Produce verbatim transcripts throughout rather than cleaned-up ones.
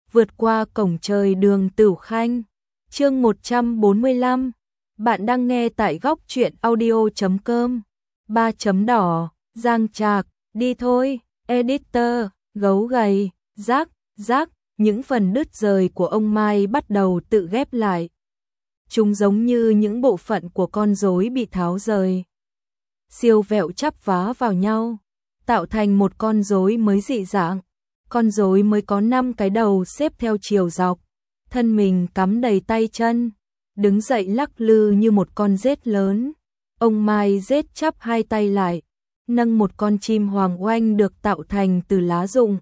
vượt qua cổng trời đường Tửu Khanh. Chương một trăm bốn mươi lăm. Bạn đang nghe tại góc truyện audio chấm com. Ba chấm đỏ, Giang Trạc, đi thôi, editor, gấu gầy, rác, rác, những phần đứt rời của ông Mai bắt đầu tự ghép lại. Chúng giống như những bộ phận của con rối bị tháo rời. Siêu vẹo chắp vá vào nhau, tạo thành một con rối mới dị dạng. Con rối mới có năm cái đầu xếp theo chiều dọc, thân mình cắm đầy tay chân, đứng dậy lắc lư như một con rết lớn. Ông Mai rết chắp hai tay lại, nâng một con chim hoàng oanh được tạo thành từ lá rụng.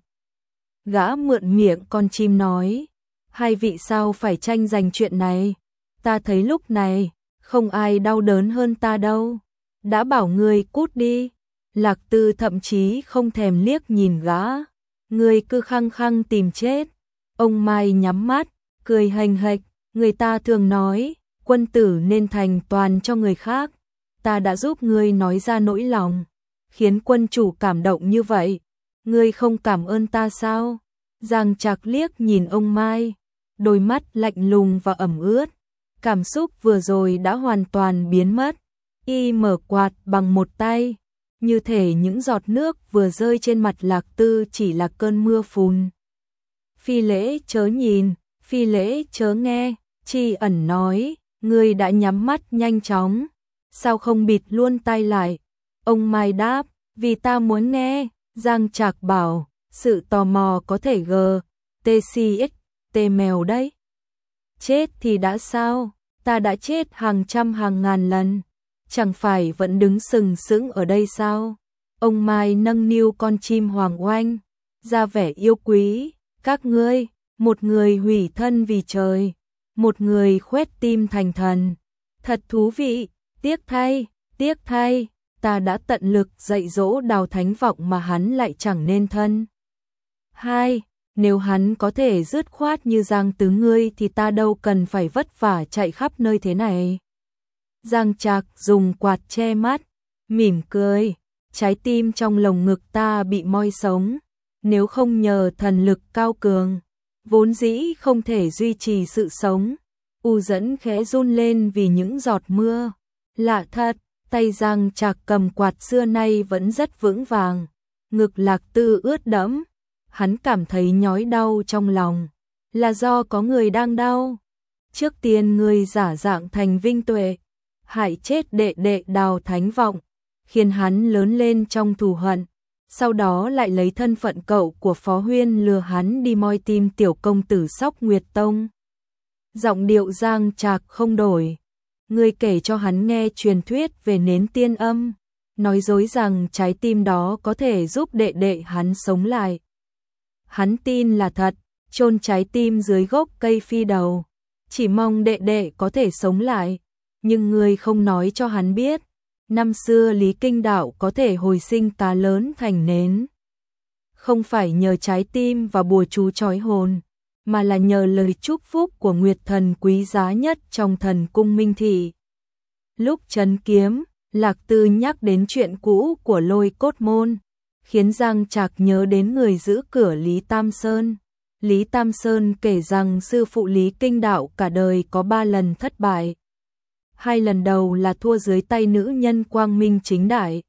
Gã mượn miệng con chim nói, hai vị sao phải tranh giành chuyện này, ta thấy lúc này, không ai đau đớn hơn ta đâu, đã bảo ngươi cút đi. Lạc Tư thậm chí không thèm liếc nhìn gã, ngươi cứ khăng khăng tìm chết. Ông Mai nhắm mắt, cười hềnh hệch, người ta thường nói, quân tử nên thành toàn cho người khác, ta đã giúp ngươi nói ra nỗi lòng, khiến quân chủ cảm động như vậy, ngươi không cảm ơn ta sao? Giang Trạc liếc nhìn ông Mai, đôi mắt lạnh lùng và ẩm ướt, cảm xúc vừa rồi đã hoàn toàn biến mất. Y mở quạt bằng một tay, như thể những giọt nước vừa rơi trên mặt Lạc Tư chỉ là cơn mưa phùn. Phi lễ chớ nhìn, phi lễ chớ nghe, Tri Ẩn nói, ngươi đã nhắm mắt nhanh chóng, sao không bịt luôn tai lại? Ông Mai đáp, vì ta muốn nghe. Giang Trạc bảo, sự tò mò có thể g, tcx, t mèo đấy. Chết thì đã sao, ta đã chết hàng trăm hàng ngàn lần, chẳng phải vẫn đứng sừng sững ở đây sao? Ông Mai nâng niu con chim hoàng oanh, ra vẻ yêu quý, các ngươi, một người hủy thân vì trời, một người khoét tim thành thần. Thật thú vị, tiếc thay, tiếc thay, ta đã tận lực dạy dỗ Đào Thánh Vọng mà hắn lại chẳng nên thân. Hai, nếu hắn có thể dứt khoát như Giang Tứ ngươi thì ta đâu cần phải vất vả chạy khắp nơi thế này. Giang Trạc dùng quạt che mắt, mỉm cười, trái tim trong lồng ngực ta bị moi sống, nếu không nhờ thần lực cao cường, vốn dĩ không thể duy trì sự sống. U Dẫn khẽ run lên vì những giọt mưa. Lạ thật, tay Giang Trạc cầm quạt xưa nay vẫn rất vững vàng. Ngực Lạc Tư ướt đẫm, hắn cảm thấy nhói đau trong lòng, là do có người đang đau. Trước tiên người giả dạng thành Vinh Tuệ, hại chết đệ đệ Đào Thánh Vọng, khiến hắn lớn lên trong thù hận, sau đó lại lấy thân phận cậu của Phó Huyên lừa hắn đi moi tim tiểu công tử Sóc Nguyệt Tông. Giọng điệu Giang Trạc không đổi, người kể cho hắn nghe truyền thuyết về nến tiên âm, nói dối rằng trái tim đó có thể giúp đệ đệ hắn sống lại. Hắn tin là thật, chôn trái tim dưới gốc cây phi đầu, chỉ mong đệ đệ có thể sống lại. Nhưng người không nói cho hắn biết, năm xưa Lý Kinh Đạo có thể hồi sinh cá lớn thành nến. Không phải nhờ trái tim và bùa chú trói hồn, mà là nhờ lời chúc phúc của Nguyệt Thần quý giá nhất trong thần cung Minh Thị. Lúc trấn kiếm, Lạc Tư nhắc đến chuyện cũ của Lôi Cốt Môn, khiến Giang Trạc nhớ đến người giữ cửa Lý Tam Sơn. Lý Tam Sơn kể rằng sư phụ Lý Kinh Đạo cả đời có ba lần thất bại. Hai lần đầu là thua dưới tay nữ nhân quang minh chính đại.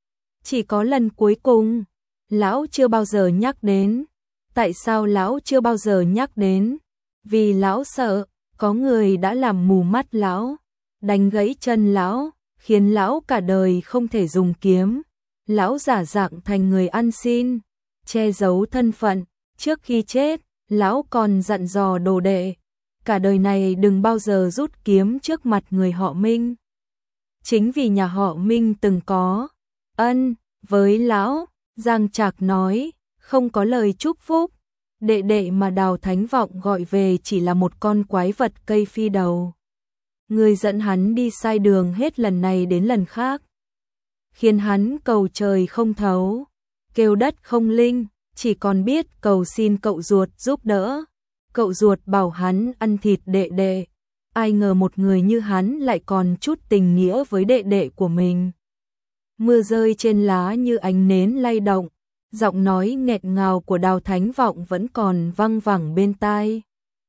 Chỉ có lần cuối cùng, lão chưa bao giờ nhắc đến. Tại sao lão chưa bao giờ nhắc đến? Vì lão sợ, có người đã làm mù mắt lão, đánh gãy chân lão, khiến lão cả đời không thể dùng kiếm. Lão giả dạng thành người ăn xin, che giấu thân phận. Trước khi chết, lão còn dặn dò đồ đệ, cả đời này đừng bao giờ rút kiếm trước mặt người họ Minh. Chính vì nhà họ Minh từng có ân với lão, Giang Trạc nói, không có lời chúc phúc, đệ đệ mà Đào Thánh Vọng gọi về chỉ là một con quái vật cây phi đầu. Người dẫn hắn đi sai đường hết lần này đến lần khác, khiến hắn cầu trời không thấu, kêu đất không linh, chỉ còn biết cầu xin cậu ruột giúp đỡ. Cậu ruột bảo hắn ăn thịt đệ đệ, ai ngờ một người như hắn lại còn chút tình nghĩa với đệ đệ của mình. Mưa rơi trên lá như ánh nến lay động, Giọng nói nghẹn ngào của Đào Thánh Vọng vẫn còn văng vẳng bên tai.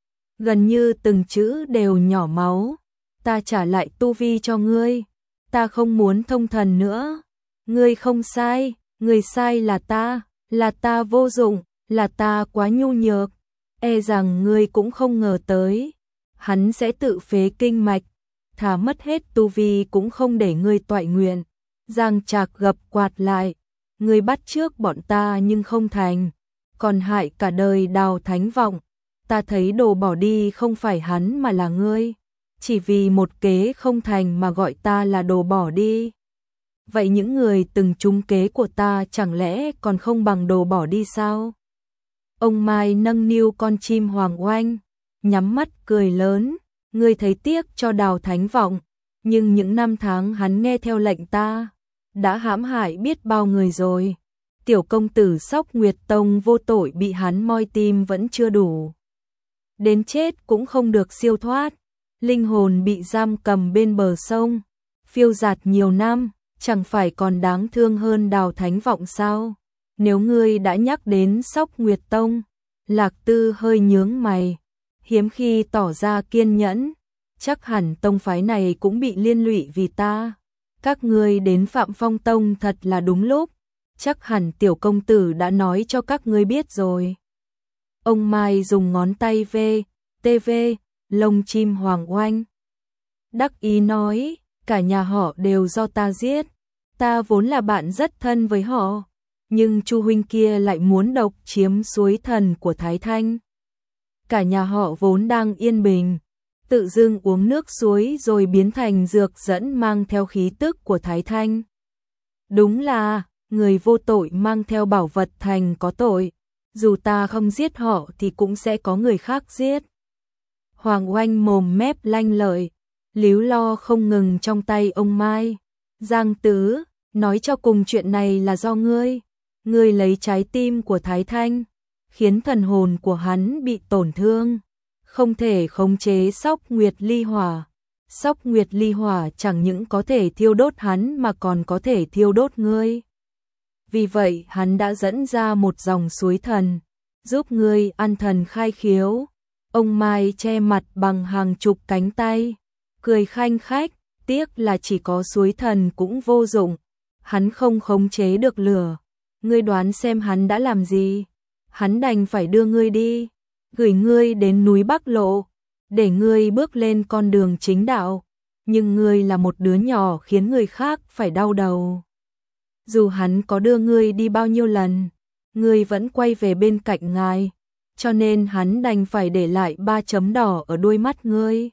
Gần như từng chữ đều nhỏ máu. Ta trả lại tu vi cho ngươi. Ta không muốn thông thần nữa. Ngươi không sai, người sai là ta, là ta vô dụng, là ta quá nhu nhược. E rằng ngươi cũng không ngờ tới. Hắn sẽ tự phế kinh mạch, thà mất hết tu vi cũng không để ngươi toại nguyện. Giang Trạc gập quạt lại. Ngươi bắt trước bọn ta nhưng không thành, còn hại cả đời Đào Thánh Vọng. Ta thấy đồ bỏ đi không phải hắn mà là ngươi. Chỉ vì một kế không thành mà gọi ta là đồ bỏ đi. Vậy những người từng trúng kế của ta chẳng lẽ còn không bằng đồ bỏ đi sao? Ông Mai nâng niu con chim hoàng oanh, nhắm mắt cười lớn. Ngươi thấy tiếc cho Đào Thánh Vọng, nhưng những năm tháng hắn nghe theo lệnh ta, đã hãm hại biết bao người rồi. Tiểu công tử Sóc Nguyệt Tông vô tội bị hắn moi tim vẫn chưa đủ. Đến chết cũng không được siêu thoát. Linh hồn bị giam cầm bên bờ sông, phiêu dạt nhiều năm, chẳng phải còn đáng thương hơn Đào Thánh Vọng sao? Nếu ngươi đã nhắc đến Sóc Nguyệt Tông, Lạc Tư hơi nhướng mày, hiếm khi tỏ ra kiên nhẫn. Chắc hẳn tông phái này cũng bị liên lụy vì ta. Các ngươi đến Phạm Phong Tông thật là đúng lúc. Chắc hẳn tiểu công tử đã nói cho các ngươi biết rồi. Ông Mai dùng ngón tay vê, tê vê, lông chim hoàng oanh. Đắc ý nói, cả nhà họ đều do ta giết. Ta vốn là bạn rất thân với họ, nhưng Chu huynh kia lại muốn độc chiếm suối thần của Thái Thanh. Cả nhà họ vốn đang yên bình, tự dưng uống nước suối rồi biến thành dược dẫn mang theo khí tức của Thái Thanh. Đúng là, người vô tội mang theo bảo vật thành có tội. Dù ta không giết họ thì cũng sẽ có người khác giết. Hoàng oanh mồm mép lanh lợi, líu lo không ngừng trong tay ông Mai. Giang Tứ, nói cho cùng chuyện này là do ngươi. Ngươi lấy trái tim của Thái Thanh, khiến thần hồn của hắn bị tổn thương. Không thể khống chế Sóc Nguyệt Ly Hỏa. Sóc Nguyệt Ly Hỏa chẳng những có thể thiêu đốt hắn mà còn có thể thiêu đốt ngươi. Vì vậy hắn đã dẫn ra một dòng suối thần, giúp ngươi ăn thần khai khiếu. Ông Mai che mặt bằng hàng chục cánh tay, cười khanh khách, tiếc là chỉ có suối thần cũng vô dụng. Hắn không khống chế được lửa. Ngươi đoán xem hắn đã làm gì? Hắn đành phải đưa ngươi đi, gửi ngươi đến núi Bắc Lộ, để ngươi bước lên con đường chính đạo. Nhưng ngươi là một đứa nhỏ khiến người khác phải đau đầu. Dù hắn có đưa ngươi đi bao nhiêu lần, ngươi vẫn quay về bên cạnh ngài, cho nên hắn đành phải để lại ba chấm đỏ ở đôi mắt ngươi,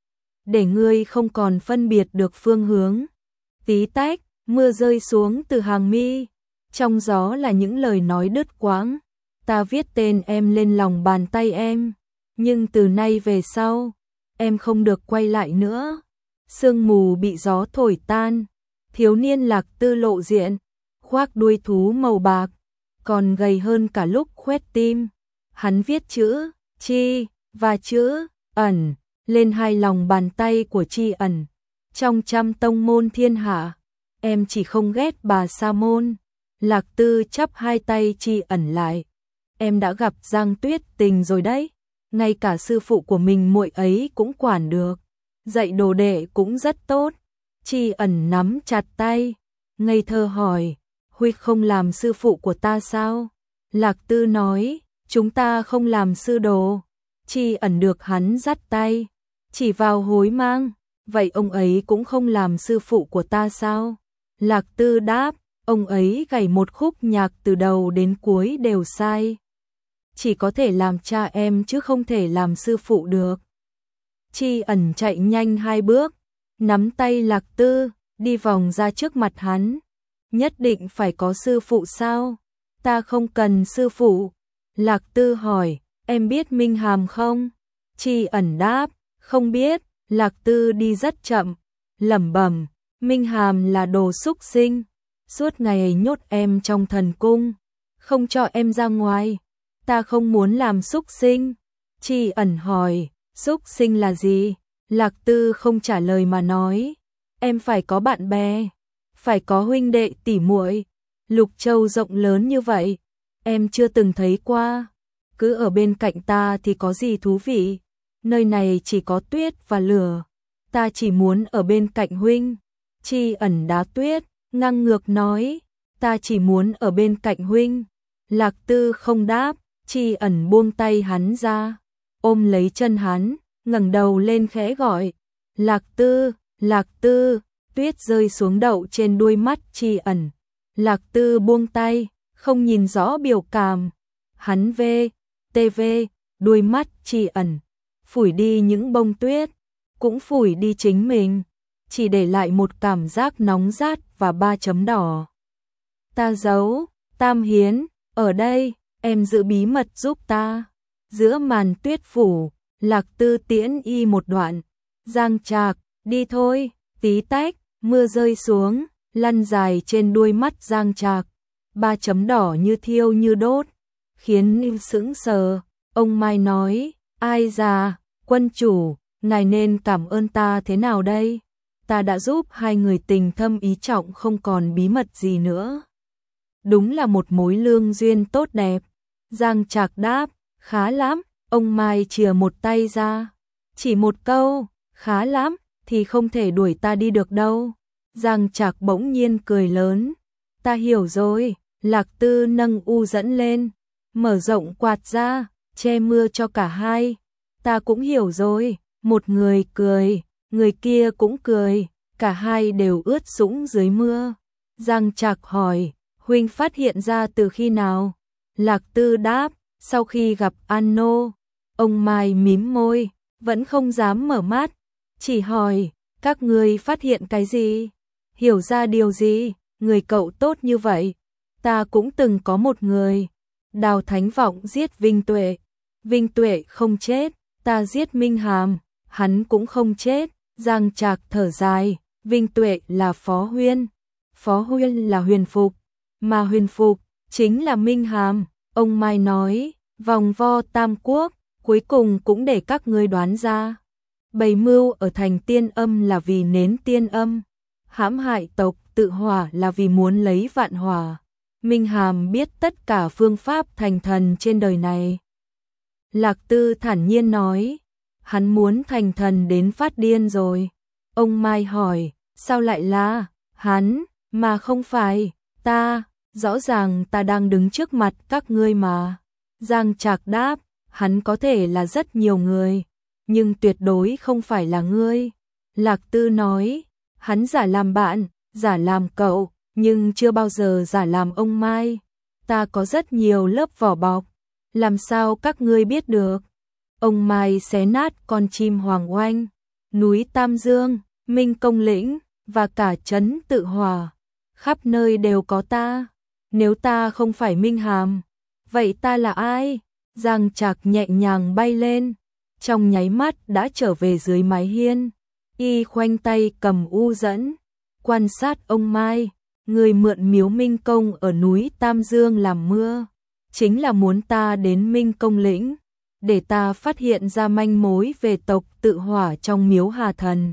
để ngươi không còn phân biệt được phương hướng. Tí tách, mưa rơi xuống từ hàng mi, trong gió là những lời nói đứt quãng. Ta viết tên em lên lòng bàn tay em, nhưng từ nay về sau, em không được quay lại nữa. Sương mù bị gió thổi tan, thiếu niên Lạc Tư lộ diện, khoác đuôi thú màu bạc, còn gầy hơn cả lúc khoét tim. Hắn viết chữ Chi và chữ Ẩn lên hai lòng bàn tay của Chi Ẩn. Trong trăm tông môn thiên hạ, em chỉ không ghét bà Sa Môn. Lạc Tư chắp hai tay Chi Ẩn lại. Em đã gặp Giang Tuyết Tình rồi đấy, ngay cả sư phụ của mình muội ấy cũng quản được, dạy đồ đệ cũng rất tốt. Chi Ẩn nắm chặt tay, ngây thơ hỏi, Huy không làm sư phụ của ta sao? Lạc Tư nói, chúng ta không làm sư đồ. Chi Ẩn được hắn dắt tay, chỉ vào hối mang, vậy ông ấy cũng không làm sư phụ của ta sao? Lạc Tư đáp, ông ấy gảy một khúc nhạc từ đầu đến cuối đều sai. Chỉ có thể làm cha em chứ không thể làm sư phụ được. Chi Ẩn chạy nhanh hai bước, nắm tay Lạc Tư, đi vòng ra trước mặt hắn. Nhất định phải có sư phụ sao? Ta không cần sư phụ. Lạc Tư hỏi, em biết Minh Hàm không? Chi Ẩn đáp, không biết. Lạc Tư đi rất chậm, lẩm bẩm, Minh Hàm là đồ xúc sinh, suốt ngày nhốt em trong thần cung, không cho em ra ngoài. Ta không muốn làm xúc sinh. Chi Ẩn hỏi, xúc sinh là gì? Lạc Tư không trả lời mà nói, em phải có bạn bè, phải có huynh đệ tỉ muội. Lục Châu rộng lớn như vậy, em chưa từng thấy qua. Cứ ở bên cạnh ta thì có gì thú vị, nơi này chỉ có tuyết và lửa. Ta chỉ muốn ở bên cạnh huynh. Tri Ẩn đá tuyết, ngang ngược nói, ta chỉ muốn ở bên cạnh huynh. Lạc Tư không đáp, Tri Ẩn buông tay hắn ra, ôm lấy chân hắn, ngẩng đầu lên khẽ gọi, Lạc Tư, Lạc Tư. Tuyết rơi xuống đậu trên đuôi mắt Tri Ẩn. Lạc Tư buông tay, không nhìn rõ biểu cảm. Hắn vê, tê vê, đuôi mắt Tri Ẩn, phủi đi những bông tuyết, cũng phủi đi chính mình, chỉ để lại một cảm giác nóng rát và ba chấm đỏ. Ta giấu, Tam Hiến, ở đây, em giữ bí mật giúp ta. Giữa màn tuyết phủ, Lạc Tư tiễn y một đoạn. Giang Trạc, đi thôi. Tí tách, mưa rơi xuống, lăn dài trên đuôi mắt Giang Trạc. Ba chấm đỏ như thiêu như đốt, khiến Ninh sững sờ. Ông Mai nói, ai già, quân chủ, ngài nên cảm ơn ta thế nào đây? Ta đã giúp hai người tình thâm ý trọng không còn bí mật gì nữa. Đúng là một mối lương duyên tốt đẹp. Giang Trạc đáp, khá lắm. Ông Mai chìa một tay ra, chỉ một câu, khá lắm, thì không thể đuổi ta đi được đâu. Giang Trạc bỗng nhiên cười lớn, ta hiểu rồi. Lạc Tư nâng u dẫn lên, mở rộng quạt ra, che mưa cho cả hai. Ta cũng hiểu rồi. Một người cười, người kia cũng cười, cả hai đều ướt sũng dưới mưa. Giang Trạc hỏi, huynh phát hiện ra từ khi nào? Lạc Tư đáp, sau khi gặp Ano. Ông Mai mím môi, vẫn không dám mở mắt, chỉ hỏi, các ngươi phát hiện cái gì? Hiểu ra điều gì? Người cậu tốt như vậy. Ta cũng từng có một người. Đào Thánh Vọng giết Vinh Tuệ. Vinh Tuệ không chết, ta giết Minh Hàm, hắn cũng không chết. Giang Trạc thở dài, Vinh Tuệ là Phó Huyên, Phó Huyên là Huyền Phục, mà Huyền Phục chính là Minh Hàm. Ông Mai nói, vòng vo tam quốc, cuối cùng cũng để các ngươi đoán ra. Bày mưu ở thành Tiên Âm là vì nến Tiên Âm, hãm hại tộc Tự Hỏa là vì muốn lấy Vạn Hỏa. Minh Hàm biết tất cả phương pháp thành thần trên đời này. Lạc Tư thản nhiên nói, hắn muốn thành thần đến phát điên rồi. Ông Mai hỏi, sao lại là hắn, mà không phải ta? Rõ ràng ta đang đứng trước mặt các ngươi mà. Giang Trạc đáp, hắn có thể là rất nhiều người, nhưng tuyệt đối không phải là ngươi. Lạc Tư nói, hắn giả làm bạn, giả làm cậu, nhưng chưa bao giờ giả làm ông Mai. Ta có rất nhiều lớp vỏ bọc, làm sao các ngươi biết được? Ông Mai xé nát con chim hoàng oanh, núi Tam Dương, Minh Công Lĩnh và cả trấn Tự Hỏa, khắp nơi đều có ta. Nếu ta không phải Minh Hàm, vậy ta là ai? Giang Trạc nhẹ nhàng bay lên, trong nháy mắt đã trở về dưới mái hiên. Y khoanh tay cầm u dẫn, quan sát ông Mai. Người mượn miếu Minh Công ở núi Tam Dương làm mưa, chính là muốn ta đến Minh Công Lĩnh, để ta phát hiện ra manh mối về tộc Tự Hỏa trong miếu Hà Thần.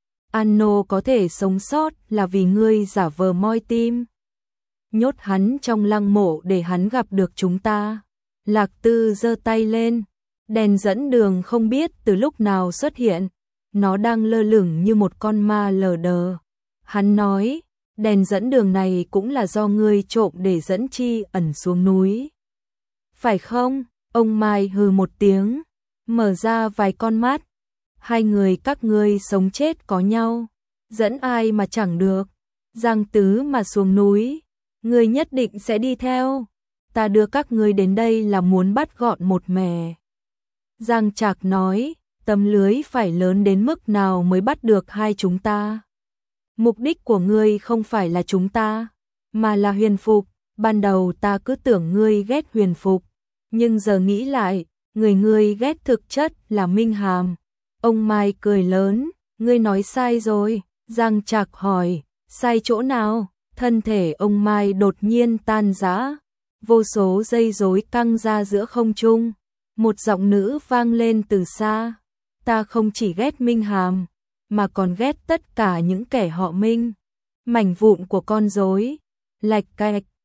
Ano có thể sống sót là vì ngươi giả vờ moi tim, nhốt hắn trong lăng mộ để hắn gặp được chúng ta. Lạc Tư giơ tay lên, đèn dẫn đường không biết từ lúc nào xuất hiện, nó đang lơ lửng như một con ma lờ đờ. Hắn nói, đèn dẫn đường này cũng là do ngươi trộm để dẫn Tri Ẩn xuống núi. Phải không? Ông Mai hừ một tiếng, mở ra vài con mắt. Hai người các ngươi sống chết có nhau, dẫn ai mà chẳng được. Giang Tứ mà xuống núi, ngươi nhất định sẽ đi theo. Ta đưa các ngươi đến đây là muốn bắt gọn một mẻ. Giang Trạc nói, tấm lưới phải lớn đến mức nào mới bắt được hai chúng ta? Mục đích của ngươi không phải là chúng ta, mà là Huyền Phục. Ban đầu ta cứ tưởng ngươi ghét Huyền Phục, nhưng giờ nghĩ lại, người ngươi ghét thực chất là Minh Hàm. Ông Mai cười lớn, ngươi nói sai rồi. Giang Trạc hỏi, sai chỗ nào? Thân thể ông Mai đột nhiên tan rã, vô số dây rối căng ra giữa không trung. Một giọng nữ vang lên từ xa, ta không chỉ ghét Minh Hàm, mà còn ghét tất cả những kẻ họ Minh. Mảnh vụn của con rối, lạch cạch,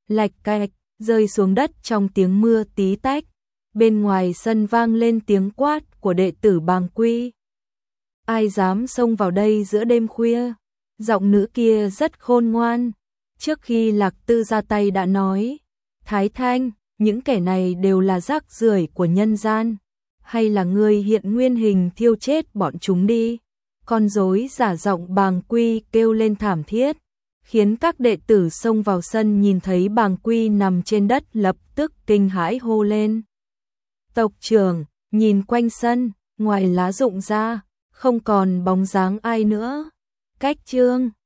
lạch cạch, rơi xuống đất trong tiếng mưa tí tách. Bên ngoài sân vang lên tiếng quát của đệ tử Bàng Quy. Ai dám xông vào đây giữa đêm khuya? Giọng nữ kia rất khôn ngoan. Trước khi Lạc Tư ra tay đã nói, Thái Thanh, những kẻ này đều là rác rưởi của nhân gian. Hay là ngươi hiện nguyên hình thiêu chết bọn chúng đi. Con rối giả giọng Bàng Quy kêu lên thảm thiết, khiến các đệ tử xông vào sân nhìn thấy Bàng Quy nằm trên đất lập tức kinh hãi hô lên. Tộc trưởng, nhìn quanh sân, ngoài lá rụng ra, không còn bóng dáng ai nữa. Cách chương